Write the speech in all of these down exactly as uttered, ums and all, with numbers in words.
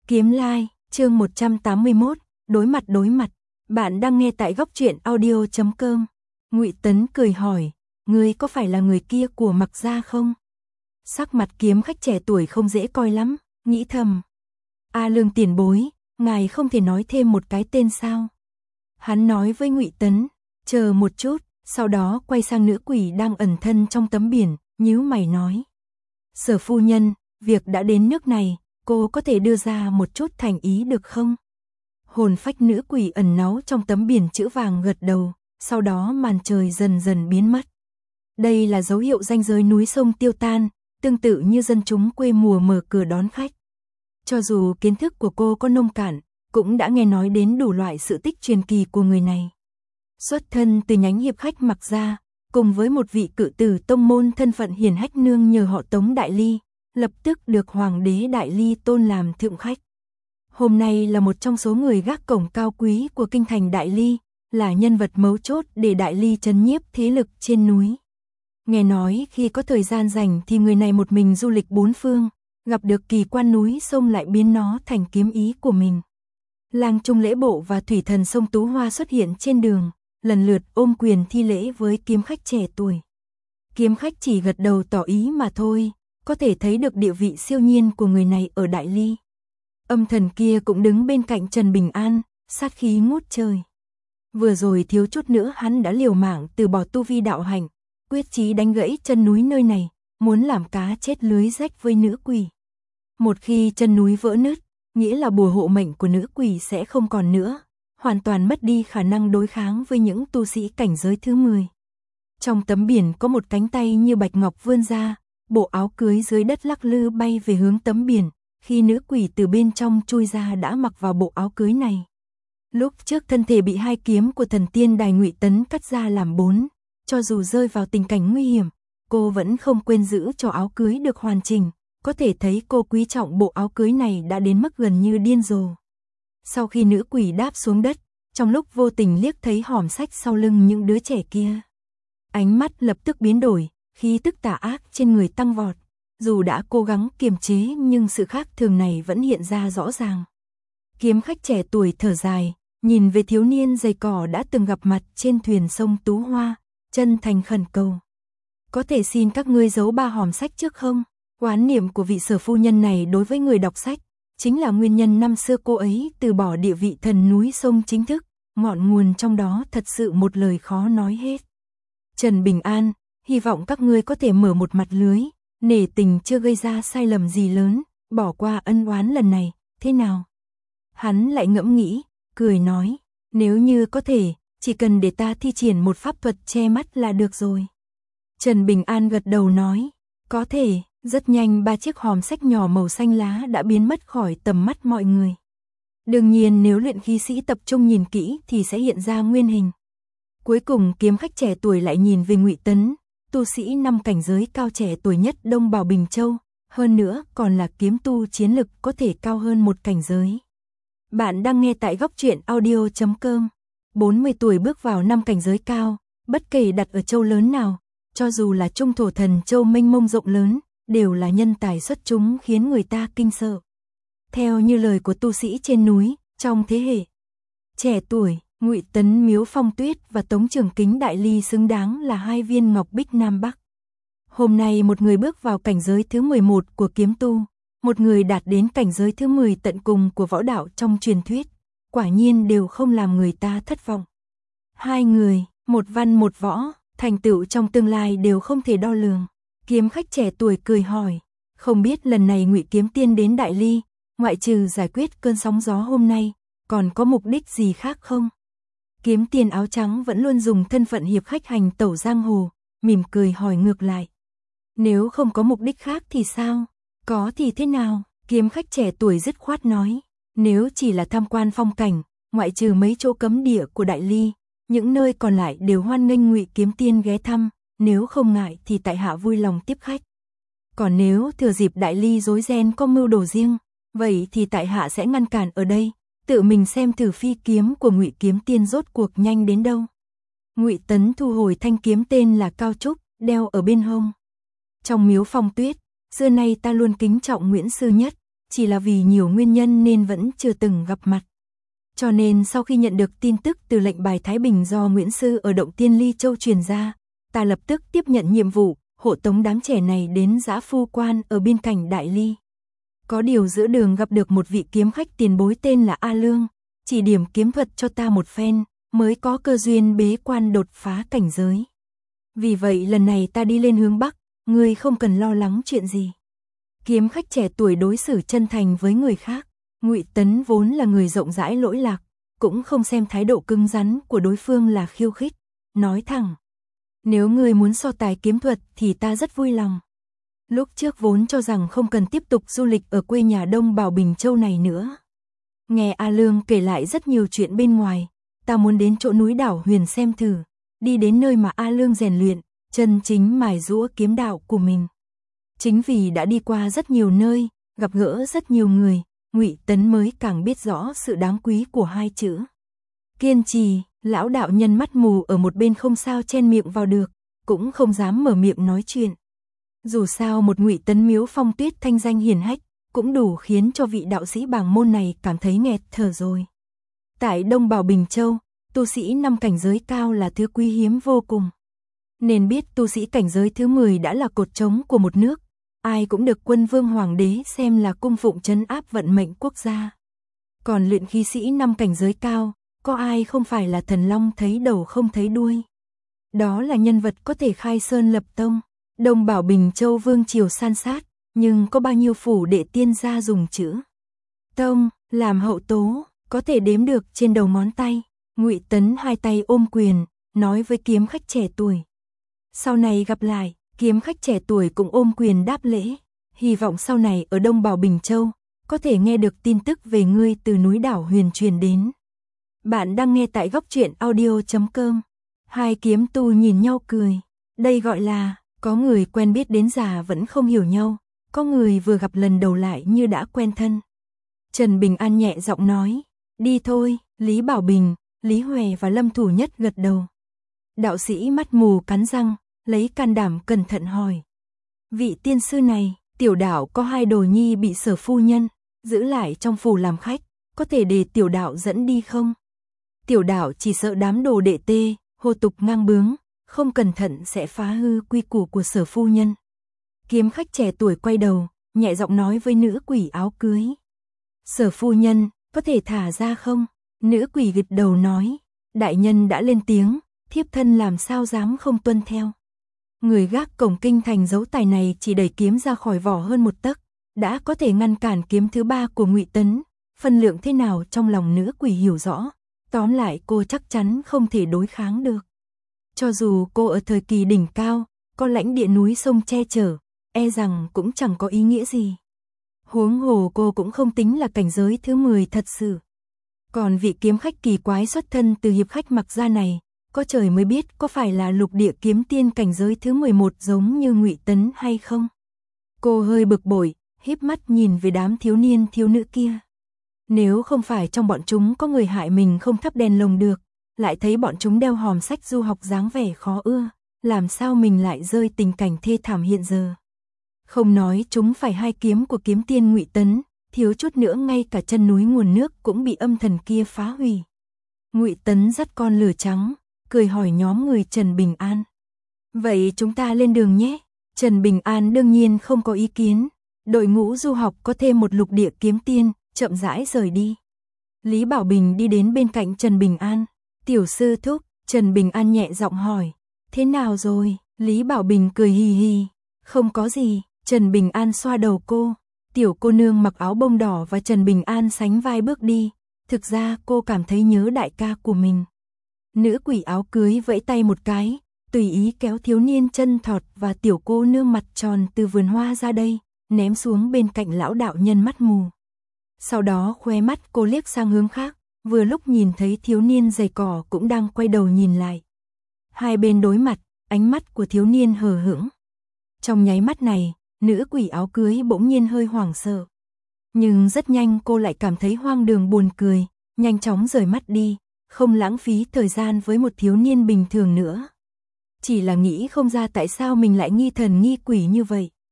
Kiếm Lai, chương một trăm tám mươi mốt, đối mặt đối mặt. Bạn đang nghe tại góc truyện audio chấm com. Ngụy Tấn cười hỏi, ngươi có phải là người kia của Mặc gia không? Sắc mặt kiếm khách trẻ tuổi không dễ coi lắm, nghĩ thầm. A Lương tiền bối, ngài không thể nói thêm một cái tên sao? Hắn nói với Ngụy Tấn, chờ một chút, sau đó quay sang nữ quỷ đang ẩn thân trong tấm biển, nhíu mày nói. Sở phu nhân, việc đã đến nước này, cô có thể đưa ra một chút thành ý được không? Hồn phách nữ quỷ ẩn náu trong tấm biển chữ vàng gật đầu, sau đó màn trời dần dần biến mất. Đây là dấu hiệu ranh giới núi sông tiêu tan, tương tự như dân chúng quê mùa mở cửa đón khách. Cho dù kiến thức của cô có nông cạn, cũng đã nghe nói đến đủ loại sự tích truyền kỳ của người này. Xuất thân từ nhánh hiệp khách Mặc gia, cùng với một vị cự tử tông môn thân phận hiển hách nương nhờ họ Tống Đại Ly, lập tức được Hoàng đế Đại Ly tôn làm thượng khách. Hôm nay là một trong số người gác cổng cao quý của kinh thành Đại Ly, là nhân vật mấu chốt để Đại Ly trấn nhiếp thế lực trên núi. Nghe nói khi có thời gian rảnh thì người này một mình du lịch bốn phương, gặp được kỳ quan núi sông lại biến nó thành kiếm ý của mình. Lang Trung Lễ Bộ và thủy thần sông Tú Hoa xuất hiện trên đường, lần lượt ôm quyền thi lễ với kiếm khách trẻ tuổi. Kiếm khách chỉ gật đầu tỏ ý mà thôi, có thể thấy được địa vị siêu nhiên của người này ở Đại Ly. Âm thần kia cũng đứng bên cạnh Trần Bình An, sát khí ngút trời. Vừa rồi thiếu chút nữa hắn đã liều mạng từ bỏ tu vi đạo hạnh, quyết chí đánh gãy chân núi nơi này, muốn làm cá chết lưới rách với nữ quỷ. Một khi chân núi vỡ nứt, nghĩa là bùa hộ mệnh của nữ quỷ sẽ không còn nữa, hoàn toàn mất đi khả năng đối kháng với những tu sĩ cảnh giới thứ mười. Trong tấm biển có một cánh tay như bạch ngọc vươn ra, bộ áo cưới dưới đất lắc lư bay về hướng tấm biển, khi nữ quỷ từ bên trong chui ra đã mặc vào bộ áo cưới này. Lúc trước thân thể bị hai kiếm của thần tiên Đài Ngụy Tấn cắt ra làm bốn, cho dù rơi vào tình cảnh nguy hiểm, cô vẫn không quên giữ cho áo cưới được hoàn chỉnh, có thể thấy cô quý trọng bộ áo cưới này đã đến mức gần như điên rồ. Sau khi nữ quỷ đáp xuống đất, trong lúc vô tình liếc thấy hòm sách sau lưng những đứa trẻ kia, ánh mắt lập tức biến đổi, khí tức tà ác trên người tăng vọt. Dù đã cố gắng kiềm chế nhưng sự khác thường này vẫn hiện ra rõ ràng. Kiếm khách trẻ tuổi thở dài, nhìn về thiếu niên giày cỏ đã từng gặp mặt trên thuyền sông Tú Hoa, chân thành khẩn cầu. Có thể xin các ngươi giấu ba hòm sách trước không? Oán niệm của vị sở phu nhân này đối với người đọc sách, chính là nguyên nhân năm xưa cô ấy từ bỏ địa vị thần núi sông chính thức, ngọn nguồn trong đó thật sự một lời khó nói hết. Trần Bình An, hy vọng các ngươi có thể mở một mặt lưới, nể tình chưa gây ra sai lầm gì lớn, bỏ qua ân oán lần này, thế nào? Hắn lại ngẫm nghĩ, cười nói, nếu như có thể, chỉ cần để ta thi triển một pháp thuật che mắt là được rồi. Trần Bình An gật đầu nói, có thể. Rất nhanh ba chiếc hòm sách nhỏ màu xanh lá đã biến mất khỏi tầm mắt mọi người. Đương nhiên nếu luyện khí sĩ tập trung nhìn kỹ thì sẽ hiện ra nguyên hình. Cuối cùng kiếm khách trẻ tuổi lại nhìn về Ngụy Tấn, tu sĩ năm cảnh giới cao trẻ tuổi nhất Đông Bảo Bình Châu, hơn nữa còn là kiếm tu chiến lực có thể cao hơn một cảnh giới. Bạn đang nghe tại góc truyện audio chấm com. bốn mươi tuổi bước vào năm cảnh giới cao, bất kể đặt ở châu lớn nào, cho dù là Trung Thổ Thần Châu mênh mông rộng lớn, đều là nhân tài xuất chúng khiến người ta kinh sợ. Theo như lời của tu sĩ trên núi, trong thế hệ trẻ tuổi, Ngụy Tấn, Miếu Phong Tuyết và Tống Trường Kính Đại Ly xứng đáng là hai viên ngọc bích Nam Bắc. Hôm nay một người bước vào cảnh giới thứ mười một của kiếm tu, một người đạt đến cảnh giới thứ mười tận cùng của võ đạo trong truyền thuyết, quả nhiên đều không làm người ta thất vọng. Hai người, một văn một võ, thành tựu trong tương lai đều không thể đo lường. Kiếm khách trẻ tuổi cười hỏi, không biết lần này Ngụy Kiếm Tiên đến Đại Ly, ngoại trừ giải quyết cơn sóng gió hôm nay, còn có mục đích gì khác không? Kiếm Tiên áo trắng vẫn luôn dùng thân phận hiệp khách hành tẩu giang hồ, mỉm cười hỏi ngược lại. Nếu không có mục đích khác thì sao? Có thì thế nào? Kiếm khách trẻ tuổi dứt khoát nói, nếu chỉ là tham quan phong cảnh, ngoại trừ mấy chỗ cấm địa của Đại Ly, những nơi còn lại đều hoan nghênh Ngụy Kiếm Tiên ghé thăm. Nếu không ngại thì tại hạ vui lòng tiếp khách. Còn nếu thừa dịp Đại Ly rối ren có mưu đồ riêng, vậy thì tại hạ sẽ ngăn cản ở đây, tự mình xem thử phi kiếm của Ngụy Kiếm Tiên rốt cuộc nhanh đến đâu. Ngụy Tấn thu hồi thanh kiếm tên là Cao Trúc, đeo ở bên hông. Trong Miếu Phong Tuyết, xưa nay ta luôn kính trọng Nguyễn sư nhất, chỉ là vì nhiều nguyên nhân nên vẫn chưa từng gặp mặt. Cho nên sau khi nhận được tin tức từ lệnh bài Thái Bình do Nguyễn Sư ở Động Tiên Ly Châu truyền ra, ta lập tức tiếp nhận nhiệm vụ, hộ tống đám trẻ này đến Dã Phu Quan ở biên cảnh Đại Ly. Có điều giữa đường gặp được một vị kiếm khách tiền bối tên là A Lương, chỉ điểm kiếm thuật cho ta một phen, mới có cơ duyên bế quan đột phá cảnh giới. Vì vậy lần này ta đi lên hướng Bắc, ngươi không cần lo lắng chuyện gì. Kiếm khách trẻ tuổi đối xử chân thành với người khác, Ngụy Tấn vốn là người rộng rãi lỗi lạc, cũng không xem thái độ cứng rắn của đối phương là khiêu khích, nói thẳng: nếu ngươi muốn so tài kiếm thuật thì ta rất vui lòng. Lúc trước vốn cho rằng không cần tiếp tục du lịch ở quê nhà Đông Bảo Bình Châu này nữa. Nghe A Lương kể lại rất nhiều chuyện bên ngoài, ta muốn đến chỗ núi đảo Huyền xem thử, đi đến nơi mà A Lương rèn luyện, chân chính mài giũa kiếm đạo của mình. Chính vì đã đi qua rất nhiều nơi, gặp gỡ rất nhiều người, Ngụy Tấn mới càng biết rõ sự đáng quý của hai chữ kiên trì. Lão đạo nhân mắt mù ở một bên không sao chen miệng vào được, cũng không dám mở miệng nói chuyện. Dù sao một Ngụy Tấn Miếu Phong Tuyết thanh danh hiển hách, cũng đủ khiến cho vị đạo sĩ bảng môn này cảm thấy nghẹt thở rồi. Tại Đông Bảo Bình Châu, tu sĩ năm cảnh giới cao là thứ quý hiếm vô cùng. Nên biết tu sĩ cảnh giới thứ mười đã là cột trống của một nước, ai cũng được Quân Vương Hoàng đế xem là cung phụng trấn áp vận mệnh quốc gia. Còn luyện khí sĩ năm cảnh giới cao, có ai không phải là thần long thấy đầu không thấy đuôi. Đó là nhân vật có thể khai sơn lập tông. Đông Bảo Bình Châu vương triều san sát, nhưng có bao nhiêu phủ đệ tiên gia dùng chữ tông làm hậu tố, có thể đếm được trên đầu ngón tay. Ngụy Tấn hai tay ôm quyền, nói với kiếm khách trẻ tuổi: sau này gặp lại. Kiếm khách trẻ tuổi cũng ôm quyền đáp lễ, hy vọng sau này ở Đông Bảo Bình Châu có thể nghe được tin tức về ngươi từ núi đảo Huyền truyền đến. Bạn đang nghe tại góc truyện audio chấm com. Hai kiếm tu nhìn nhau cười. Đây gọi là, có người quen biết đến già vẫn không hiểu nhau, có người vừa gặp lần đầu lại như đã quen thân. Trần Bình An nhẹ giọng nói: đi thôi. Lý Bảo Bình, Lý Huệ và Lâm Thủ Nhất gật đầu. Đạo sĩ mắt mù cắn răng, lấy can đảm cẩn thận hỏi: vị tiên sư này, tiểu đạo có hai đồ nhi bị Sở phu nhân giữ lại trong phủ làm khách, có thể để tiểu đạo dẫn đi không? Tiểu đạo chỉ sợ đám đồ đệ tê, hồ tục ngang bướng, không cẩn thận sẽ phá hư quy củ của Sở phu nhân. Kiếm khách trẻ tuổi quay đầu, nhẹ giọng nói với nữ quỷ áo cưới: Sở phu nhân, có thể thả ra không? Nữ quỷ gật đầu nói: đại nhân đã lên tiếng, thiếp thân làm sao dám không tuân theo. Người gác cổng kinh thành dấu tài này chỉ đẩy kiếm ra khỏi vỏ hơn một tấc, đã có thể ngăn cản kiếm thứ ba của Ngụy Tấn. Phân lượng thế nào trong lòng nữ quỷ hiểu rõ, tóm lại cô chắc chắn không thể đối kháng được. Cho dù cô ở thời kỳ đỉnh cao, có lãnh địa núi sông che chở, e rằng cũng chẳng có ý nghĩa gì. Huống hồ cô cũng không tính là cảnh giới thứ mười thật sự. Còn vị kiếm khách kỳ quái xuất thân từ hiệp khách Mặc Gia này, có trời mới biết có phải là lục địa kiếm tiên cảnh giới thứ mười một giống như Ngụy Tấn hay không. Cô hơi bực bội, híp mắt nhìn về đám thiếu niên thiếu nữ kia. Nếu không phải trong bọn chúng có người hại mình không thắp đèn lồng được, lại thấy bọn chúng đeo hòm sách du học dáng vẻ khó ưa, làm sao mình lại rơi tình cảnh thê thảm hiện giờ. Không nói chúng phải hai kiếm của kiếm tiên Ngụy Tấn, thiếu chút nữa ngay cả chân núi nguồn nước cũng bị âm thần kia phá hủy. Ngụy Tấn dắt con lửa trắng, cười hỏi nhóm người Trần Bình An: vậy chúng ta lên đường nhé. Trần Bình An đương nhiên không có ý kiến. Đội ngũ du học có thêm một lục địa kiếm tiên, chậm rãi rời đi. Lý Bảo Bình đi đến bên cạnh Trần Bình An: tiểu sư thúc. Trần Bình An nhẹ giọng hỏi: thế nào rồi? Lý Bảo Bình cười hì hì: không có gì. Trần Bình An xoa đầu cô. Tiểu cô nương mặc áo bông đỏ và Trần Bình An sánh vai bước đi. Thực ra cô cảm thấy nhớ đại ca của mình. Nữ quỷ áo cưới vẫy tay một cái, tùy ý kéo thiếu niên chân thọt và tiểu cô nương mặt tròn từ vườn hoa ra đây, ném xuống bên cạnh lão đạo nhân mắt mù. Sau đó khóe mắt cô liếc sang hướng khác, vừa lúc nhìn thấy thiếu niên giày cỏ cũng đang quay đầu nhìn lại. Hai bên đối mặt, ánh mắt của thiếu niên hờ hững. Trong nháy mắt này, nữ quỷ áo cưới bỗng nhiên hơi hoảng sợ. Nhưng rất nhanh cô lại cảm thấy hoang đường buồn cười, nhanh chóng rời mắt đi, không lãng phí thời gian với một thiếu niên bình thường nữa. Chỉ là nghĩ không ra tại sao mình lại nghi thần nghi quỷ như vậy.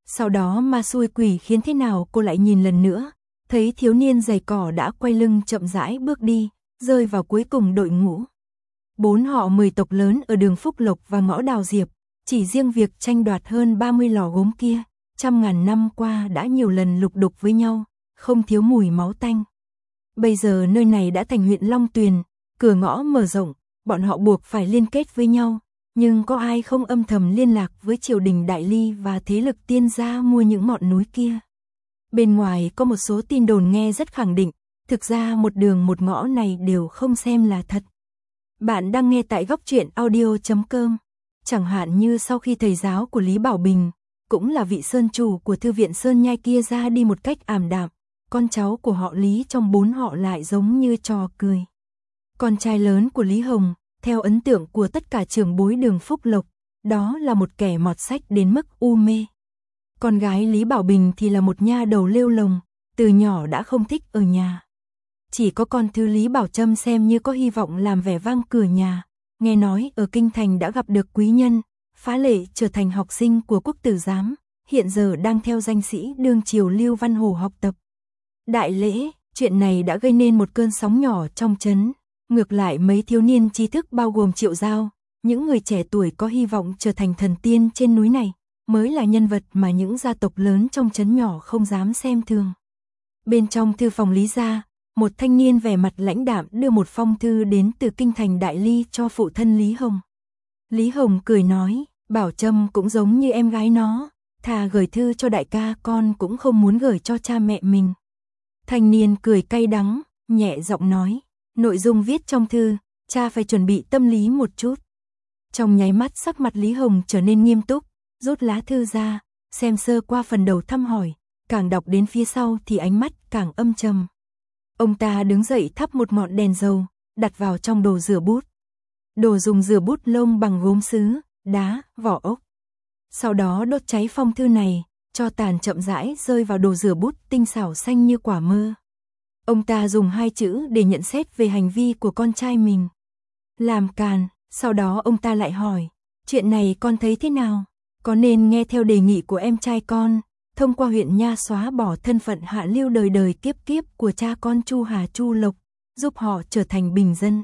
Sau đó ma xui quỷ khiến thế nào cô lại nhìn lần nữa, thấy thiếu niên giày cỏ đã quay lưng chậm rãi bước đi, rơi vào cuối cùng đội ngũ. Bốn họ mười tộc lớn ở đường Phúc Lộc và ngõ Đào Diệp, chỉ riêng việc tranh đoạt hơn ba mươi lò gốm kia, trăm ngàn năm qua đã nhiều lần lục đục với nhau, không thiếu mùi máu tanh. Bây giờ nơi này đã thành huyện Long Tuyền, cửa ngõ mở rộng, bọn họ buộc phải liên kết với nhau, nhưng có ai không âm thầm liên lạc với triều đình Đại Ly và thế lực tiên gia mua những ngọn núi kia. Bên ngoài có một số tin đồn nghe rất khẳng định, thực ra một đường một ngõ này đều không xem là thật. Bạn đang nghe tại góc truyện audio chấm com. Chẳng hạn như sau khi thầy giáo của Lý Bảo Bình, cũng là vị sơn chủ của thư viện Sơn Nhai kia ra đi một cách ảm đạm, con cháu của họ Lý trong bốn họ lại giống như trò cười. Con trai lớn của Lý Hồng, theo ấn tượng của tất cả trưởng bối đường Phúc Lộc, đó là một kẻ mọt sách đến mức u mê. Con gái Lý Bảo Bình thì là một nha đầu lêu lồng, từ nhỏ đã không thích ở nhà. Chỉ có con thứ Lý Bảo Trâm xem như có hy vọng làm vẻ vang cửa nhà, nghe nói ở Kinh Thành đã gặp được quý nhân, phá lệ trở thành học sinh của quốc tử giám, hiện giờ đang theo danh sĩ đương triều Lưu Văn Hổ học tập. Đại lễ, chuyện này đã gây nên một cơn sóng nhỏ trong trấn. Ngược lại mấy thiếu niên trí thức bao gồm Triệu Giao, những người trẻ tuổi có hy vọng trở thành thần tiên trên núi này, mới là nhân vật mà những gia tộc lớn trong trấn nhỏ không dám xem thường. Bên trong thư phòng Lý gia, một thanh niên vẻ mặt lãnh đạm đưa một phong thư đến từ Kinh Thành Đại Ly cho phụ thân Lý Hồng. Lý Hồng cười nói, Bảo Trâm cũng giống như em gái nó, thà gửi thư cho đại ca con cũng không muốn gửi cho cha mẹ mình. Thanh niên cười cay đắng, nhẹ giọng nói, nội dung viết trong thư, cha phải chuẩn bị tâm lý một chút. Trong nháy mắt sắc mặt Lý Hồng trở nên nghiêm túc, rút lá thư ra, xem sơ qua phần đầu thăm hỏi, càng đọc đến phía sau thì ánh mắt càng âm trầm. Ông ta đứng dậy thắp một ngọn đèn dầu, đặt vào trong đồ rửa bút. Đồ dùng rửa bút lông bằng gốm sứ, đá, vỏ ốc. Sau đó đốt cháy phong thư này, cho tàn chậm rãi rơi vào đồ rửa bút tinh xảo xanh như quả mơ. Ông ta dùng hai chữ để nhận xét về hành vi của con trai mình. Làm càn, sau đó ông ta lại hỏi, chuyện này con thấy thế nào? Có nên nghe theo đề nghị của em trai con, thông qua huyện Nha xóa bỏ thân phận hạ lưu đời đời kiếp kiếp của cha con Chu Hà Chu Lộc, giúp họ trở thành bình dân.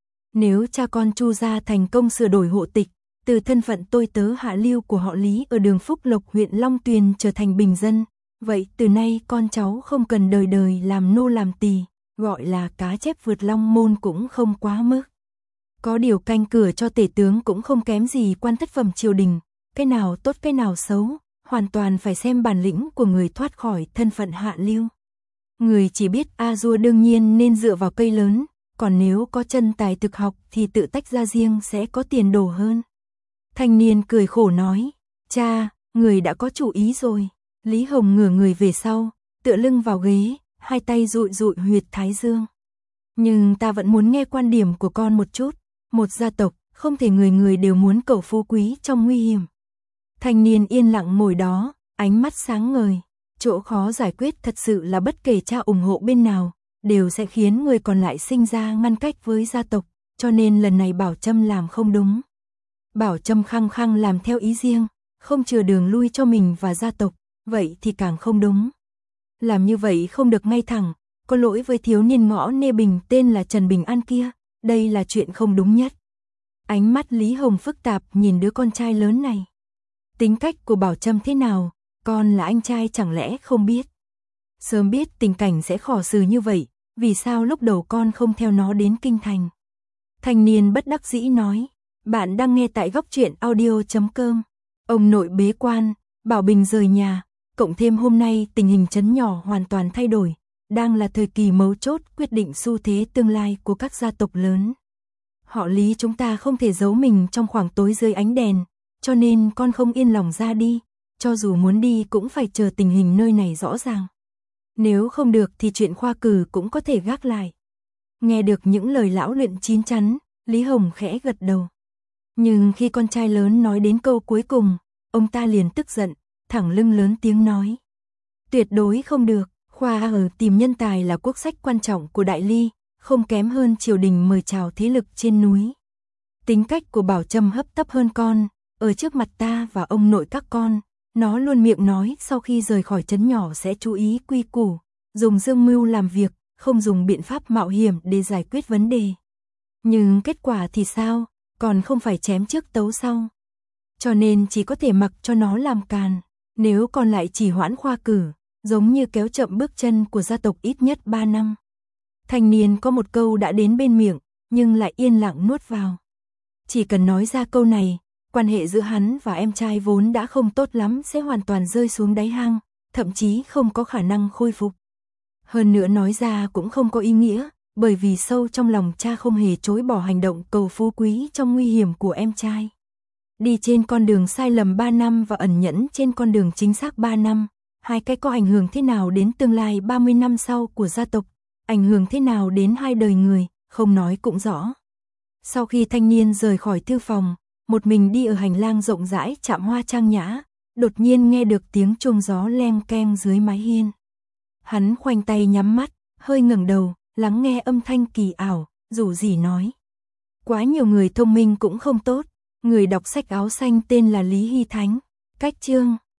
Nếu cha con Chu gia thành công sửa đổi hộ tịch, từ thân phận tôi tớ hạ lưu của họ Lý ở đường Phúc Lộc huyện Long Tuyền trở thành bình dân, vậy từ nay con cháu không cần đời đời làm nô làm tỳ, gọi là cá chép vượt long môn cũng không quá mức. Có điều canh cửa cho tể tướng cũng không kém gì quan thất phẩm triều đình, cái nào tốt cái nào xấu, hoàn toàn phải xem bản lĩnh của người thoát khỏi thân phận hạ lưu. Người chỉ biết a dua đương nhiên nên dựa vào cây lớn, còn nếu có chân tài thực học thì tự tách ra riêng sẽ có tiền đồ hơn. Thanh niên cười khổ nói, cha, người đã có chủ ý rồi. Lý Hồng ngửa người về sau, tựa lưng vào ghế, hai tay dụi dụi huyệt thái dương. Nhưng ta vẫn muốn nghe quan điểm của con một chút, một gia tộc, không thể người người đều muốn cầu phú quý trong nguy hiểm. Thanh niên yên lặng ngồi đó, ánh mắt sáng ngời, chỗ khó giải quyết thật sự là bất kể cha ủng hộ bên nào, đều sẽ khiến người còn lại sinh ra ngăn cách với gia tộc, cho nên lần này Bảo Trâm làm không đúng. Bảo Trâm khăng khăng làm theo ý riêng, không chừa đường lui cho mình và gia tộc, vậy thì càng không đúng. Làm như vậy không được ngay thẳng, có lỗi với thiếu niên ngõ Nê Bình tên là Trần Bình An kia, đây là chuyện không đúng nhất. Ánh mắt Lý Hồng phức tạp nhìn đứa con trai lớn này. Tính cách của Bảo Trâm thế nào, con là anh trai chẳng lẽ không biết. Sớm biết tình cảnh sẽ khổ xử như vậy, vì sao lúc đầu con không theo nó đến Kinh Thành. Thanh niên bất đắc dĩ nói, bạn đang nghe tại góc truyện audio chấm com. Ông nội bế quan, Bảo Bình rời nhà, cộng thêm hôm nay tình hình trấn nhỏ hoàn toàn thay đổi, đang là thời kỳ mấu chốt quyết định xu thế tương lai của các gia tộc lớn. Họ Lý chúng ta không thể giấu mình trong khoảng tối dưới ánh đèn, cho nên con không yên lòng ra đi, cho dù muốn đi cũng phải chờ tình hình nơi này rõ ràng. Nếu không được thì chuyện khoa cử cũng có thể gác lại. Nghe được những lời lão luyện chín chắn, Lý Hồng khẽ gật đầu. Nhưng khi con trai lớn nói đến câu cuối cùng, ông ta liền tức giận, thẳng lưng lớn tiếng nói. Tuyệt đối không được, khoa ở tìm nhân tài là quốc sách quan trọng của Đại Ly, không kém hơn triều đình mời chào thế lực trên núi. Tính cách của Bảo Trâm hấp tấp hơn con, ở trước mặt ta và ông nội các con, Nó luôn miệng nói sau khi rời khỏi trấn nhỏ sẽ chú ý quy củ, dùng dương mưu làm việc, không dùng biện pháp mạo hiểm để giải quyết vấn đề. Nhưng kết quả thì sao, còn không phải chém trước tấu sau. Cho nên chỉ có thể mặc cho nó làm càn, nếu còn lại chỉ hoãn khoa cử, giống như kéo chậm bước chân của gia tộc ít nhất ba năm. Thanh niên có một câu đã đến bên miệng, nhưng lại yên lặng nuốt vào. Chỉ cần nói ra câu này, quan hệ giữa hắn và em trai vốn đã không tốt lắm sẽ hoàn toàn rơi xuống đáy hang, thậm chí không có khả năng khôi phục. Hơn nữa nói ra cũng không có ý nghĩa, bởi vì sâu trong lòng cha không hề chối bỏ hành động cầu phú quý trong nguy hiểm của em trai. Đi trên con đường sai lầm ba năm và ẩn nhẫn trên con đường chính xác ba năm, hai cái có ảnh hưởng thế nào đến tương lai ba mươi năm sau của gia tộc, ảnh hưởng thế nào đến hai đời người, không nói cũng rõ. Sau khi thanh niên rời khỏi thư phòng, một mình đi ở hành lang rộng rãi trạm hoa trang nhã, đột nhiên nghe được tiếng chuông gió leng keng dưới mái hiên. Hắn khoanh tay nhắm mắt, hơi ngẩng đầu, lắng nghe âm thanh kỳ ảo, rủ rỉ nói. Quá nhiều người thông minh cũng không tốt, người đọc sách áo xanh tên là Lý Hy Thánh, cách chương